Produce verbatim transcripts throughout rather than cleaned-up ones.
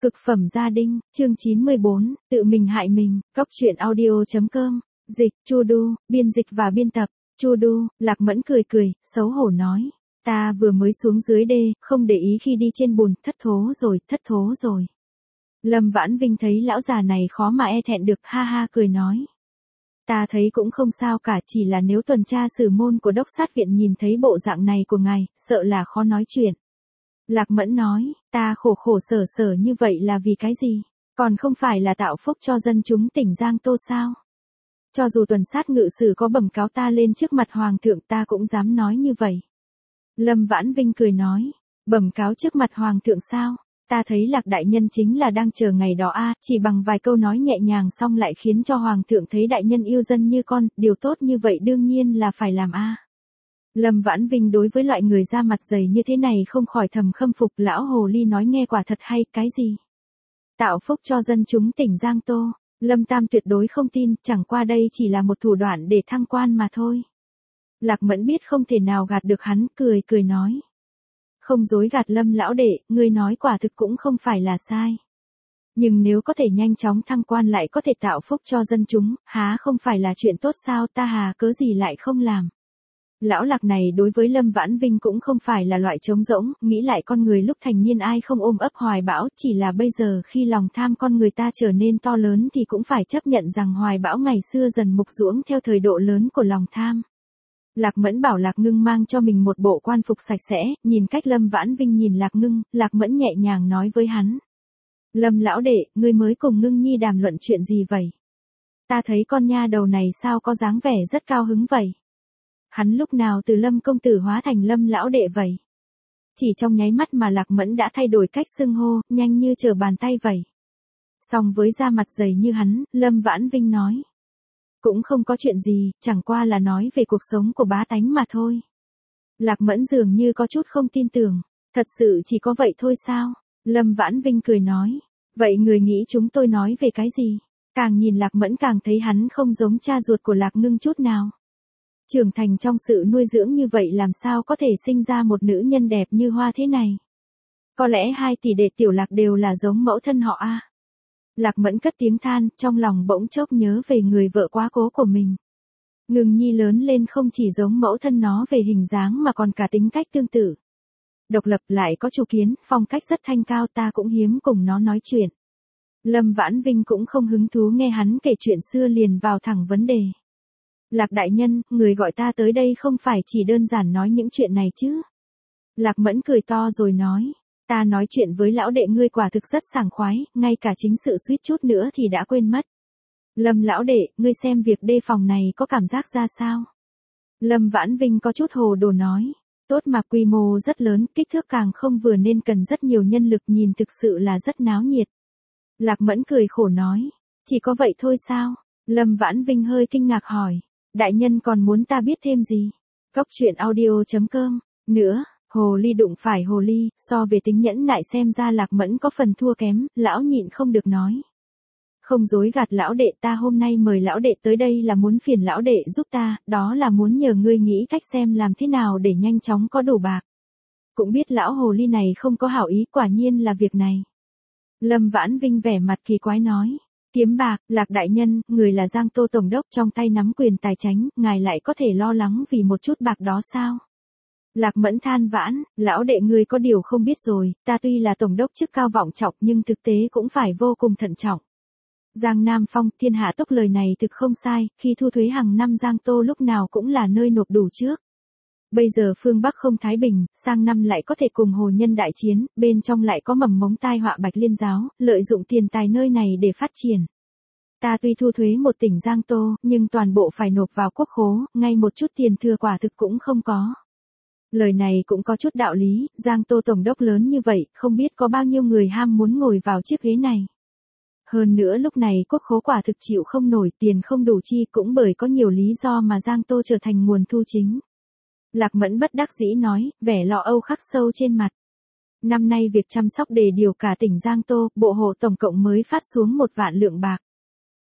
Cực phẩm gia đình, chương chín mươi bốn, tự mình hại mình, Cóc truyện audio chấm com, dịch, Chu Du, biên dịch và biên tập, Chu Du. Lạc Mẫn cười cười, xấu hổ nói, ta vừa mới xuống dưới đê, không để ý khi đi trên bùn, thất thố rồi, thất thố rồi. Lâm Vãn Vinh thấy lão già này khó mà e thẹn được, ha ha cười nói. Ta thấy cũng không sao cả, chỉ là nếu tuần tra sử môn của đốc sát viện nhìn thấy bộ dạng này của ngài, sợ là khó nói chuyện. Lạc Mẫn nói, ta khổ khổ sở sở như vậy là vì cái gì? Còn không phải là tạo phúc cho dân chúng tỉnh Giang Tô sao? Cho dù tuần sát ngự sử có bẩm cáo ta lên trước mặt hoàng thượng ta cũng dám nói như vậy. Lâm Vãn Vinh cười nói, bẩm cáo trước mặt hoàng thượng sao? Ta thấy Lạc đại nhân chính là đang chờ ngày đó a, chỉ bằng vài câu nói nhẹ nhàng xong lại khiến cho hoàng thượng thấy đại nhân yêu dân như con, điều tốt như vậy đương nhiên là phải làm a. Lâm Vãn Vinh đối với loại người da mặt dày như thế này không khỏi thầm khâm phục, lão hồ ly nói nghe quả thật hay, cái gì? Tạo phúc cho dân chúng tỉnh Giang Tô, Lâm Tam tuyệt đối không tin, chẳng qua đây chỉ là một thủ đoạn để thăng quan mà thôi. Lạc Mẫn biết không thể nào gạt được hắn, cười cười nói. Không dối gạt Lâm lão đệ, ngươi nói quả thực cũng không phải là sai. Nhưng nếu có thể nhanh chóng thăng quan lại có thể tạo phúc cho dân chúng, há không phải là chuyện tốt sao, ta hà cớ gì lại không làm. Lão Lạc này đối với Lâm Vãn Vinh cũng không phải là loại trống rỗng, nghĩ lại con người lúc thành niên ai không ôm ấp hoài bão, chỉ là bây giờ khi lòng tham con người ta trở nên to lớn thì cũng phải chấp nhận rằng hoài bão ngày xưa dần mục ruỗng theo thời độ lớn của lòng tham. Lạc Mẫn bảo Lạc Ngưng mang cho mình một bộ quan phục sạch sẽ, nhìn cách Lâm Vãn Vinh nhìn Lạc Ngưng, Lạc Mẫn nhẹ nhàng nói với hắn. Lâm lão đệ, ngươi mới cùng Ngưng nhi đàm luận chuyện gì vậy? Ta thấy con nha đầu này sao có dáng vẻ rất cao hứng vậy? Hắn lúc nào từ Lâm công tử hóa thành Lâm lão đệ vậy? Chỉ trong nháy mắt mà Lạc Mẫn đã thay đổi cách xưng hô, nhanh như trở bàn tay vậy. Song với da mặt dày như hắn, Lâm Vãn Vinh nói. Cũng không có chuyện gì, chẳng qua là nói về cuộc sống của bá tánh mà thôi. Lạc Mẫn dường như có chút không tin tưởng, thật sự chỉ có vậy thôi sao? Lâm Vãn Vinh cười nói, vậy người nghĩ chúng tôi nói về cái gì? Càng nhìn Lạc Mẫn càng thấy hắn không giống cha ruột của Lạc Ngưng chút nào. Trưởng thành trong sự nuôi dưỡng như vậy làm sao có thể sinh ra một nữ nhân đẹp như hoa thế này? Có lẽ hai tỷ đệ tiểu Lạc đều là giống mẫu thân họ a. Lạc Mẫn cất tiếng than, trong lòng bỗng chốc nhớ về người vợ quá cố của mình. Ngưng nhi lớn lên không chỉ giống mẫu thân nó về hình dáng mà còn cả tính cách tương tự. Độc lập lại có chủ kiến, phong cách rất thanh cao, ta cũng hiếm cùng nó nói chuyện. Lâm Vãn Vinh cũng không hứng thú nghe hắn kể chuyện xưa, liền vào thẳng vấn đề. Lạc đại nhân, người gọi ta tới đây không phải chỉ đơn giản nói những chuyện này chứ? Lạc Mẫn cười to rồi nói. Ta nói chuyện với lão đệ ngươi quả thực rất sảng khoái, ngay cả chính sự suýt chút nữa thì đã quên mất. Lâm lão đệ, ngươi xem việc đề phòng này có cảm giác ra sao? Lâm Vãn Vinh có chút hồ đồ nói. Tốt mà, quy mô rất lớn, kích thước càng không vừa nên cần rất nhiều nhân lực, nhìn thực sự là rất náo nhiệt. Lạc Mẫn cười khổ nói. Chỉ có vậy thôi sao? Lâm Vãn Vinh hơi kinh ngạc hỏi. Đại nhân còn muốn ta biết thêm gì? Cóc truyện audio chấm com. Nữa. Hồ ly đụng phải hồ ly, so về tính nhẫn nại xem ra Lạc Mẫn có phần thua kém, lão nhịn không được nói. Không dối gạt lão đệ, ta hôm nay mời lão đệ tới đây là muốn phiền lão đệ giúp ta, đó là muốn nhờ ngươi nghĩ cách xem làm thế nào để nhanh chóng có đủ bạc. Cũng biết lão hồ ly này không có hảo ý, quả nhiên là việc này. Lâm Vãn Vinh vẻ mặt kỳ quái nói. Kiếm bạc, Lạc đại nhân, người là Giang Tô tổng đốc trong tay nắm quyền tài chánh, ngài lại có thể lo lắng vì một chút bạc đó sao? Lạc Mẫn than vãn, lão đệ ngươi có điều không biết rồi, ta tuy là tổng đốc chức cao vọng trọng nhưng thực tế cũng phải vô cùng thận trọng. Giang Nam Phong, thiên hạ tốc lời này thực không sai, khi thu thuế hàng năm Giang Tô lúc nào cũng là nơi nộp đủ trước. Bây giờ phương Bắc không thái bình, sang năm lại có thể cùng hồ nhân đại chiến, bên trong lại có mầm mống tai họa Bạch Liên giáo, lợi dụng tiền tài nơi này để phát triển. Ta tuy thu thuế một tỉnh Giang Tô, nhưng toàn bộ phải nộp vào quốc khố, ngay một chút tiền thừa quả thực cũng không có. Lời này cũng có chút đạo lý, Giang Tô tổng đốc lớn như vậy, không biết có bao nhiêu người ham muốn ngồi vào chiếc ghế này. Hơn nữa lúc này quốc khố quả thực chịu không nổi, tiền không đủ chi, cũng bởi có nhiều lý do mà Giang Tô trở thành nguồn thu chính. Lạc Mẫn bất đắc dĩ nói, vẻ lo âu khắc sâu trên mặt. Năm nay việc chăm sóc đề điều cả tỉnh Giang Tô, bộ hộ tổng cộng mới phát xuống một vạn lượng bạc.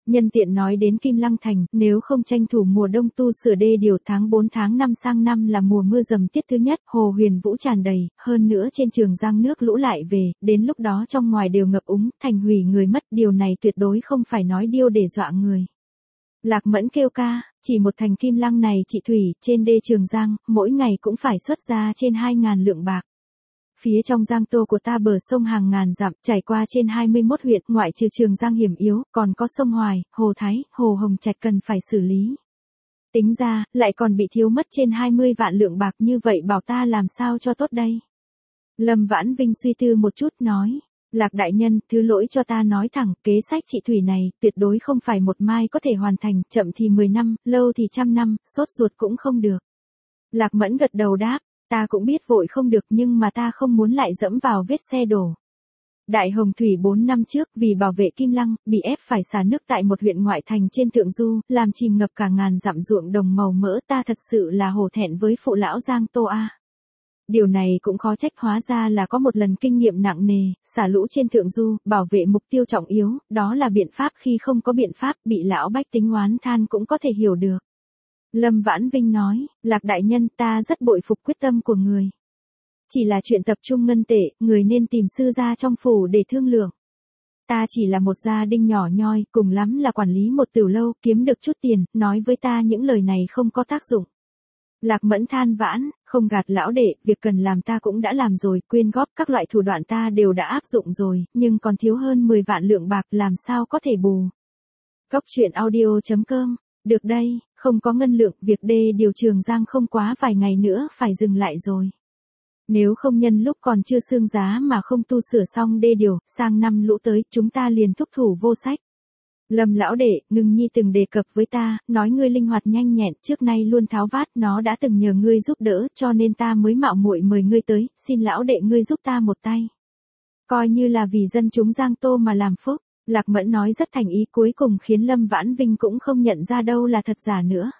Nhân tiện nói đến Kim Lăng Thành, nếu không tranh thủ mùa đông tu sửa đê điều tháng bốn tháng năm sang năm là mùa mưa dầm tiết thứ nhất, hồ Huyền Vũ tràn đầy, hơn nữa trên Trường Giang nước lũ lại về, đến lúc đó trong ngoài đều ngập úng, thành hủy người mất, điều này tuyệt đối không phải nói điêu để dọa người. Lạc Mẫn kêu ca, chỉ một thành Kim Lăng này chị Thủy, trên đê Trường Giang, mỗi ngày cũng phải xuất ra trên hai ngàn lượng bạc. Phía trong Giang Tô của ta bờ sông hàng ngàn dặm, trải qua trên hai mươi mốt huyện, ngoại trừ Trường Giang hiểm yếu, còn có sông Hoài, Hồ Thái, Hồ Hồng Trạch cần phải xử lý. Tính ra, lại còn bị thiếu mất trên hai mươi vạn lượng bạc, như vậy bảo ta làm sao cho tốt đây? Lâm Vãn Vinh suy tư một chút nói, Lạc đại nhân, thứ lỗi cho ta nói thẳng, kế sách chị Thủy này, tuyệt đối không phải một mai có thể hoàn thành, chậm thì mười năm, lâu thì trăm năm, sốt ruột cũng không được. Lạc Mẫn gật đầu đáp, ta cũng biết vội không được nhưng mà ta không muốn lại dẫm vào vết xe đổ. Đại Hồng Thủy bốn năm trước, vì bảo vệ Kim Lăng, bị ép phải xả nước tại một huyện ngoại thành trên thượng du, làm chìm ngập cả ngàn dặm ruộng đồng màu mỡ, ta thật sự là hổ thẹn với phụ lão Giang Tô a. Điều này cũng khó trách, hóa ra là có một lần kinh nghiệm nặng nề, xả lũ trên thượng du, bảo vệ mục tiêu trọng yếu, đó là biện pháp khi không có biện pháp, bị lão bách tính oán than cũng có thể hiểu được. Lâm Vãn Vinh nói, Lạc đại nhân, ta rất bội phục quyết tâm của người. Chỉ là chuyện tập trung ngân tệ, người nên tìm sư gia trong phủ để thương lượng. Ta chỉ là một gia đình nhỏ nhoi, cùng lắm là quản lý một tiểu lâu, kiếm được chút tiền, nói với ta những lời này không có tác dụng. Lạc Mẫn than vãn, không gạt lão đệ, việc cần làm ta cũng đã làm rồi, quyên góp các loại thủ đoạn ta đều đã áp dụng rồi, nhưng còn thiếu hơn mười vạn lượng bạc, làm sao có thể bù. Cốc truyện audio chấm com, được đây, không có ngân lượng, việc đê điều Trường Giang không quá vài ngày nữa phải dừng lại rồi. Nếu không nhân lúc còn chưa sương giá mà không tu sửa xong đê điều, sang năm lũ tới, chúng ta liền thúc thủ vô sách. Lâm lão đệ, Ngưng Nhi từng đề cập với ta, nói ngươi linh hoạt nhanh nhẹn, trước nay luôn tháo vát, nó đã từng nhờ ngươi giúp đỡ, cho nên ta mới mạo muội mời ngươi tới, xin lão đệ ngươi giúp ta một tay. Coi như là vì dân chúng Giang Tô mà làm phúc. Lạc Mẫn nói rất thành ý, cuối cùng khiến Lâm Vãn Vinh cũng không nhận ra đâu là thật giả nữa.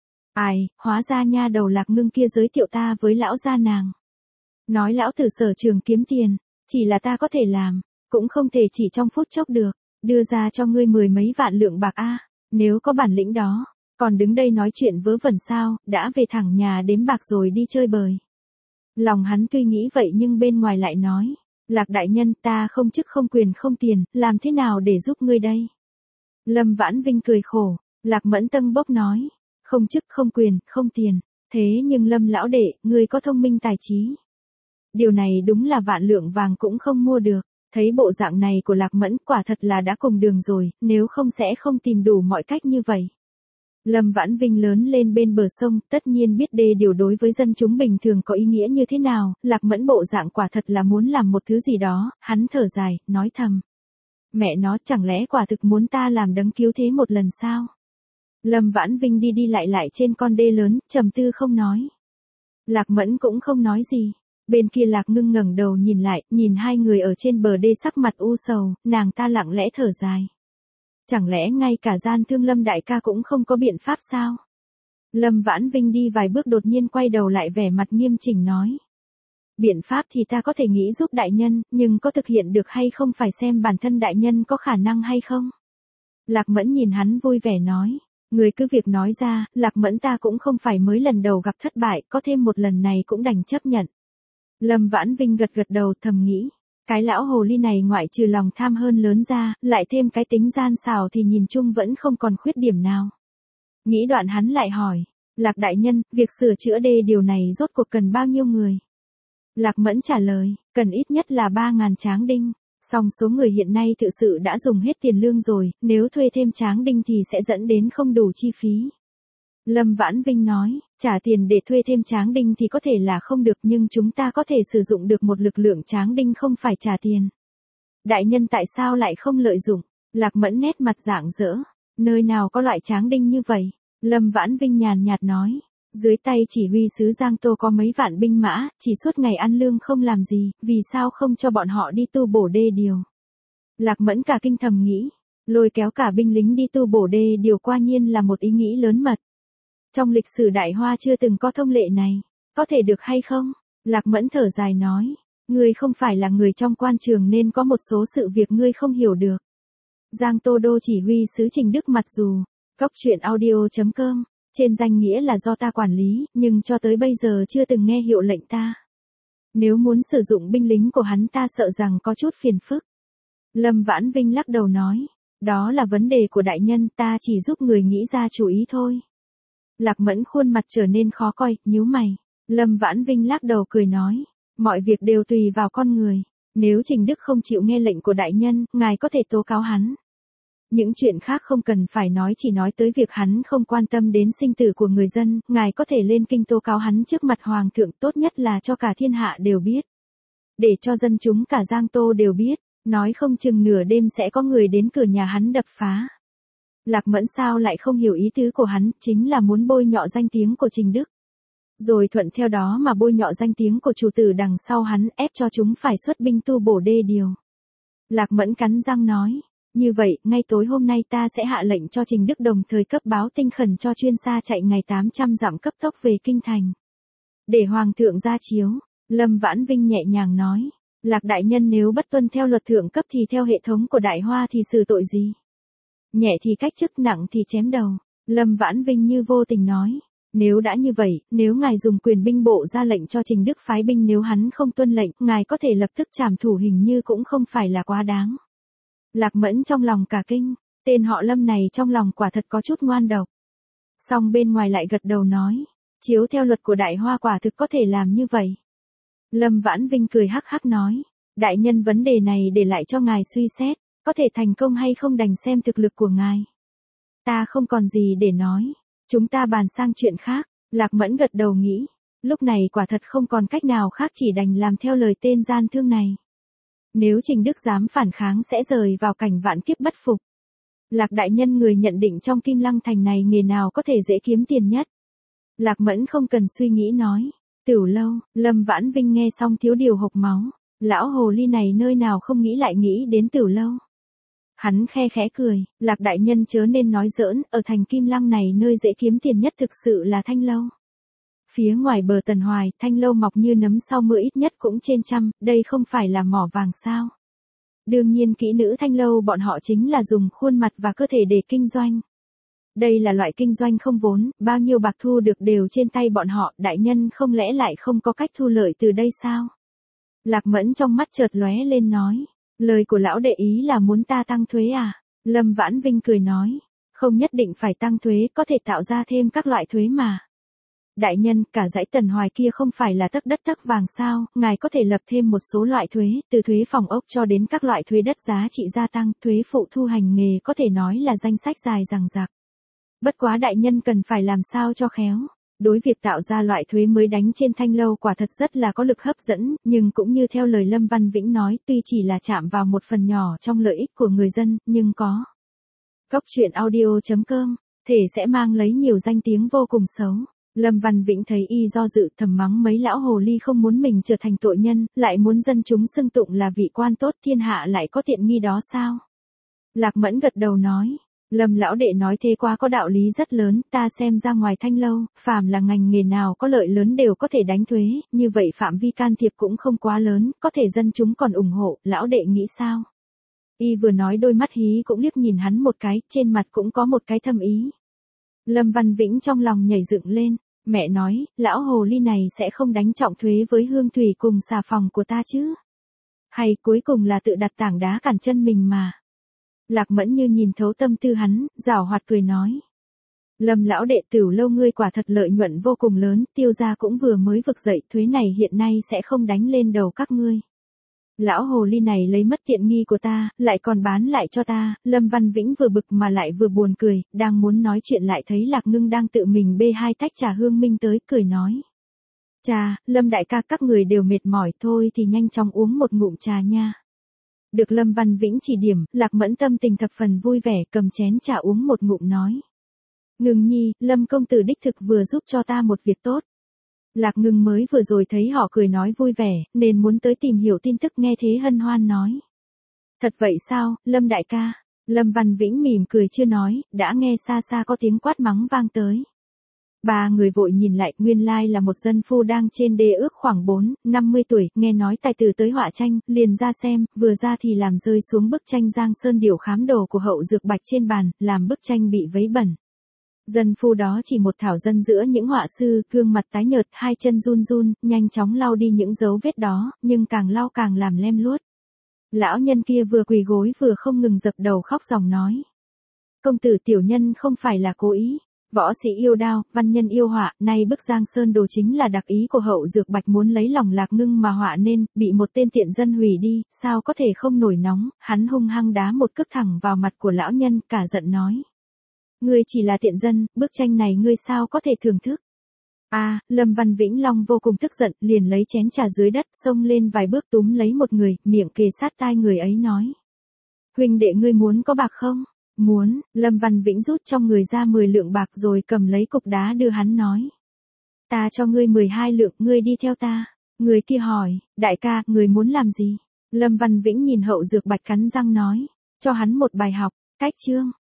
Ai, hóa ra nha đầu Lạc Ngưng kia giới thiệu ta với lão gia nàng. Nói lão tử sở trường kiếm tiền, chỉ là ta có thể làm, cũng không thể chỉ trong phút chốc được, đưa ra cho ngươi mười mấy vạn lượng bạc a, nếu có bản lĩnh đó, còn đứng đây nói chuyện vớ vẩn sao, đã về thẳng nhà đếm bạc rồi đi chơi bời. Lòng hắn tuy nghĩ vậy nhưng bên ngoài lại nói, Lạc đại nhân, ta không chức không quyền không tiền, làm thế nào để giúp ngươi đây? Lâm Vãn Vinh cười khổ, Lạc Mẫn tâng bốc nói, không chức không quyền, không tiền, thế nhưng Lâm lão đệ, ngươi có thông minh tài trí. Điều này đúng là vạn lượng vàng cũng không mua được, thấy bộ dạng này của Lạc Mẫn quả thật là đã cùng đường rồi, nếu không sẽ không tìm đủ mọi cách như vậy. Lâm Vãn Vinh lớn lên bên bờ sông, tất nhiên biết đê điều đối với dân chúng bình thường có ý nghĩa như thế nào, Lạc Mẫn bộ dạng quả thật là muốn làm một thứ gì đó, hắn thở dài, nói thầm. Mẹ nó, chẳng lẽ quả thực muốn ta làm đấng cứu thế một lần sao? Lâm Vãn Vinh đi đi lại lại trên con đê lớn, trầm tư không nói. Lạc Mẫn cũng không nói gì. Bên kia Lạc Ngưng ngẩng đầu nhìn lại, nhìn hai người ở trên bờ đê sắc mặt u sầu, nàng ta lặng lẽ thở dài. Chẳng lẽ ngay cả gian thương Lâm đại ca cũng không có biện pháp sao? Lâm Vãn Vinh đi vài bước đột nhiên quay đầu lại vẻ mặt nghiêm chỉnh nói. Biện pháp thì ta có thể nghĩ giúp đại nhân, nhưng có thực hiện được hay không phải xem bản thân đại nhân có khả năng hay không? Lạc Mẫn nhìn hắn vui vẻ nói. Người cứ việc nói ra, Lạc Mẫn ta cũng không phải mới lần đầu gặp thất bại, có thêm một lần này cũng đành chấp nhận. Lâm Vãn Vinh gật gật đầu thầm nghĩ. Cái lão hồ ly này ngoại trừ lòng tham hơn lớn ra, lại thêm cái tính gian xảo thì nhìn chung vẫn không còn khuyết điểm nào. Nghĩ đoạn hắn lại hỏi, Lạc đại nhân, việc sửa chữa đê điều này rốt cuộc cần bao nhiêu người? Lạc Mẫn trả lời, cần ít nhất là ba ngàn tráng đinh, song số người hiện nay thực sự đã dùng hết tiền lương rồi, nếu thuê thêm tráng đinh thì sẽ dẫn đến không đủ chi phí. Lâm Vãn Vinh nói, trả tiền để thuê thêm tráng đinh thì có thể là không được nhưng chúng ta có thể sử dụng được một lực lượng tráng đinh không phải trả tiền. Đại nhân tại sao lại không lợi dụng? Lạc Mẫn nét mặt rạng rỡ, nơi nào có loại tráng đinh như vậy? Lâm Vãn Vinh nhàn nhạt nói, dưới tay chỉ huy sứ Giang Tô có mấy vạn binh mã, chỉ suốt ngày ăn lương không làm gì, vì sao không cho bọn họ đi tu bổ đê điều? Lạc Mẫn cả kinh thầm nghĩ, lôi kéo cả binh lính đi tu bổ đê điều quả nhiên là một ý nghĩ lớn mật. Trong lịch sử Đại Hoa chưa từng có thông lệ này, có thể được hay không? Lạc Mẫn thở dài nói, ngươi không phải là người trong quan trường nên có một số sự việc ngươi không hiểu được. Giang Tô Đô chỉ huy sứ Trình Đức mặc dù, cốc truyện audio chấm com, trên danh nghĩa là do ta quản lý, nhưng cho tới bây giờ chưa từng nghe hiệu lệnh ta. Nếu muốn sử dụng binh lính của hắn ta sợ rằng có chút phiền phức. Lâm Vãn Vinh lắc đầu nói, đó là vấn đề của đại nhân, ta chỉ giúp người nghĩ ra chủ ý thôi. Lạc Mẫn khuôn mặt trở nên khó coi, nhíu mày. Lâm Vãn Vinh lắc đầu cười nói, mọi việc đều tùy vào con người. Nếu Trình Đức không chịu nghe lệnh của đại nhân, ngài có thể tố cáo hắn. Những chuyện khác không cần phải nói, chỉ nói tới việc hắn không quan tâm đến sinh tử của người dân, ngài có thể lên kinh tố cáo hắn trước mặt hoàng thượng, tốt nhất là cho cả thiên hạ đều biết. Để cho dân chúng cả Giang Tô đều biết, nói không chừng nửa đêm sẽ có người đến cửa nhà hắn đập phá. Lạc Mẫn sao lại không hiểu ý tứ của hắn, chính là muốn bôi nhọ danh tiếng của Trình Đức. Rồi thuận theo đó mà bôi nhọ danh tiếng của chủ tử đằng sau hắn, ép cho chúng phải xuất binh tu bổ đê điều. Lạc Mẫn cắn răng nói, như vậy, ngay tối hôm nay ta sẽ hạ lệnh cho Trình Đức đồng thời cấp báo tinh khẩn cho chuyên xa chạy ngày tám trăm dặm cấp tốc về kinh thành. Để hoàng thượng ra chiếu, Lâm Vãn Vinh nhẹ nhàng nói, Lạc đại nhân nếu bất tuân theo luật thượng cấp thì theo hệ thống của Đại Hoa thì xử tội gì? Nhẹ thì cách chức, nặng thì chém đầu. Lâm Vãn Vinh như vô tình nói, nếu đã như vậy, nếu ngài dùng quyền binh bộ ra lệnh cho Trình Đức phái binh, nếu hắn không tuân lệnh, ngài có thể lập tức trảm thủ, hình như cũng không phải là quá đáng. Lạc Mẫn trong lòng cả kinh, tên họ Lâm này trong lòng quả thật có chút ngoan độc. Song bên ngoài lại gật đầu nói, chiếu theo luật của Đại Hoa quả thực có thể làm như vậy. Lâm Vãn Vinh cười hắc hắc nói, đại nhân vấn đề này để lại cho ngài suy xét, có thể thành công hay không đành xem thực lực của ngài. Ta không còn gì để nói, chúng ta bàn sang chuyện khác. Lạc Mẫn gật đầu nghĩ, lúc này quả thật không còn cách nào khác, chỉ đành làm theo lời tên gian thương này. Nếu Trình Đức dám phản kháng sẽ rời vào cảnh vạn kiếp bất phục. Lạc đại nhân, người nhận định trong Kim Lăng thành này nghề nào có thể dễ kiếm tiền nhất? Lạc Mẫn không cần suy nghĩ nói, Tửu lâu. Lâm Vãn Vinh nghe xong thiếu điều hộc máu, lão hồ ly này nơi nào không nghĩ lại nghĩ đến Tửu lâu. Hắn khe khẽ cười, Lạc đại nhân chớ nên nói giỡn, ở thành Kim Lăng này nơi dễ kiếm tiền nhất thực sự là Thanh lâu. Phía ngoài bờ Tần Hoài, Thanh lâu mọc như nấm sau mưa, ít nhất cũng trên trăm, đây không phải là mỏ vàng sao? Đương nhiên kỹ nữ Thanh lâu bọn họ chính là dùng khuôn mặt và cơ thể để kinh doanh. Đây là loại kinh doanh không vốn, bao nhiêu bạc thu được đều trên tay bọn họ, đại nhân không lẽ lại không có cách thu lợi từ đây sao? Lạc Mẫn trong mắt chợt lóe lên nói, lời của lão đệ ý là muốn ta tăng thuế à? Lâm Vãn Vinh cười nói, không nhất định phải tăng thuế, có thể tạo ra thêm các loại thuế mà. Đại nhân, cả dãy Tần Hoài kia không phải là tấc đất tấc vàng sao, ngài có thể lập thêm một số loại thuế, từ thuế phòng ốc cho đến các loại thuế đất giá trị gia tăng, thuế phụ thu hành nghề, có thể nói là danh sách dài dằng dặc. Bất quá đại nhân cần phải làm sao cho khéo. Đối việc tạo ra loại thuế mới đánh trên Thanh lâu quả thật rất là có lực hấp dẫn, nhưng cũng như theo lời Lâm Văn Vĩnh nói, tuy chỉ là chạm vào một phần nhỏ trong lợi ích của người dân, nhưng có. Cốc truyện audio chấm com, thể sẽ mang lấy nhiều danh tiếng vô cùng xấu. Lâm Văn Vĩnh thấy y do dự, thầm mắng mấy lão hồ ly không muốn mình trở thành tội nhân, lại muốn dân chúng xưng tụng là vị quan tốt, thiên hạ lại có tiện nghi đó sao? Lạc Mẫn gật đầu nói, Lâm lão đệ nói thế quá có đạo lý rất lớn, ta xem ra ngoài Thanh lâu, phàm là ngành nghề nào có lợi lớn đều có thể đánh thuế, như vậy phạm vi can thiệp cũng không quá lớn, có thể dân chúng còn ủng hộ, lão đệ nghĩ sao? Y vừa nói đôi mắt hí cũng liếc nhìn hắn một cái, trên mặt cũng có một cái thâm ý. Lâm Văn Vĩnh trong lòng nhảy dựng lên, mẹ nói, lão hồ ly này sẽ không đánh trọng thuế với hương thủy cùng xà phòng của ta chứ? Hay cuối cùng là tự đặt tảng đá cản chân mình mà? Lạc Mẫn như nhìn thấu tâm tư hắn, giảo hoạt cười nói. Lâm lão đệ, Tửu lâu ngươi quả thật lợi nhuận vô cùng lớn, Tiêu gia cũng vừa mới vực dậy, thuế này hiện nay sẽ không đánh lên đầu các ngươi. Lão hồ ly này lấy mất tiện nghi của ta, lại còn bán lại cho ta. Lâm Văn Vĩnh vừa bực mà lại vừa buồn cười, đang muốn nói chuyện lại thấy Lạc Ngưng đang tự mình bê hai tách trà hương minh tới, cười nói. Trà, Lâm đại ca, các người đều mệt mỏi thôi thì nhanh chóng uống một ngụm trà nha. Được Lâm Văn Vĩnh chỉ điểm, Lạc Mẫn tâm tình thập phần vui vẻ, cầm chén trà uống một ngụm nói. Ngưng nhi, Lâm công tử đích thực vừa giúp cho ta một việc tốt. Lạc Ngưng mới vừa rồi thấy họ cười nói vui vẻ, nên muốn tới tìm hiểu tin tức, nghe thế hân hoan nói. Thật vậy sao, Lâm đại ca? Lâm Văn Vĩnh mỉm cười chưa nói, đã nghe xa xa có tiếng quát mắng vang tới. Ba người vội nhìn lại, nguyên lai là một dân phu đang trên đê ước khoảng bốn, năm mươi tuổi, nghe nói tài tử tới họa tranh, liền ra xem, vừa ra thì làm rơi xuống bức tranh Giang Sơn Điểu Khám Đồ của Hậu Dược Bạch trên bàn, làm bức tranh bị vấy bẩn. Dân phu đó chỉ một thảo dân giữa những họa sư, gương mặt tái nhợt, hai chân run run, nhanh chóng lau đi những dấu vết đó, nhưng càng lau càng làm lem luốt. Lão nhân kia vừa quỳ gối vừa không ngừng dập đầu khóc ròng nói. Công tử tiểu nhân không phải là cố ý. Võ sĩ yêu đao, văn nhân yêu họa, nay bức Giang Sơn Đồ chính là đặc ý của Hậu Dược Bạch muốn lấy lòng Lạc Ngưng mà họa nên, bị một tên tiện dân hủy đi, sao có thể không nổi nóng, hắn hung hăng đá một cước thẳng vào mặt của lão nhân, cả giận nói. Ngươi chỉ là tiện dân, bức tranh này ngươi sao có thể thưởng thức. A, à, Lâm Văn Vĩnh Long vô cùng tức giận, liền lấy chén trà dưới đất, xông lên vài bước túm lấy một người, miệng kề sát tai người ấy nói. Huynh đệ ngươi muốn có bạc không? Muốn, Lâm Văn Vĩnh rút trong người ra mười lượng bạc rồi cầm lấy cục đá đưa hắn nói. Ta cho ngươi mười hai lượng, ngươi đi theo ta. Người kia hỏi, đại ca, người muốn làm gì? Lâm Văn Vĩnh nhìn Hậu Dược Bạch cắn răng nói, cho hắn một bài học, cách chương.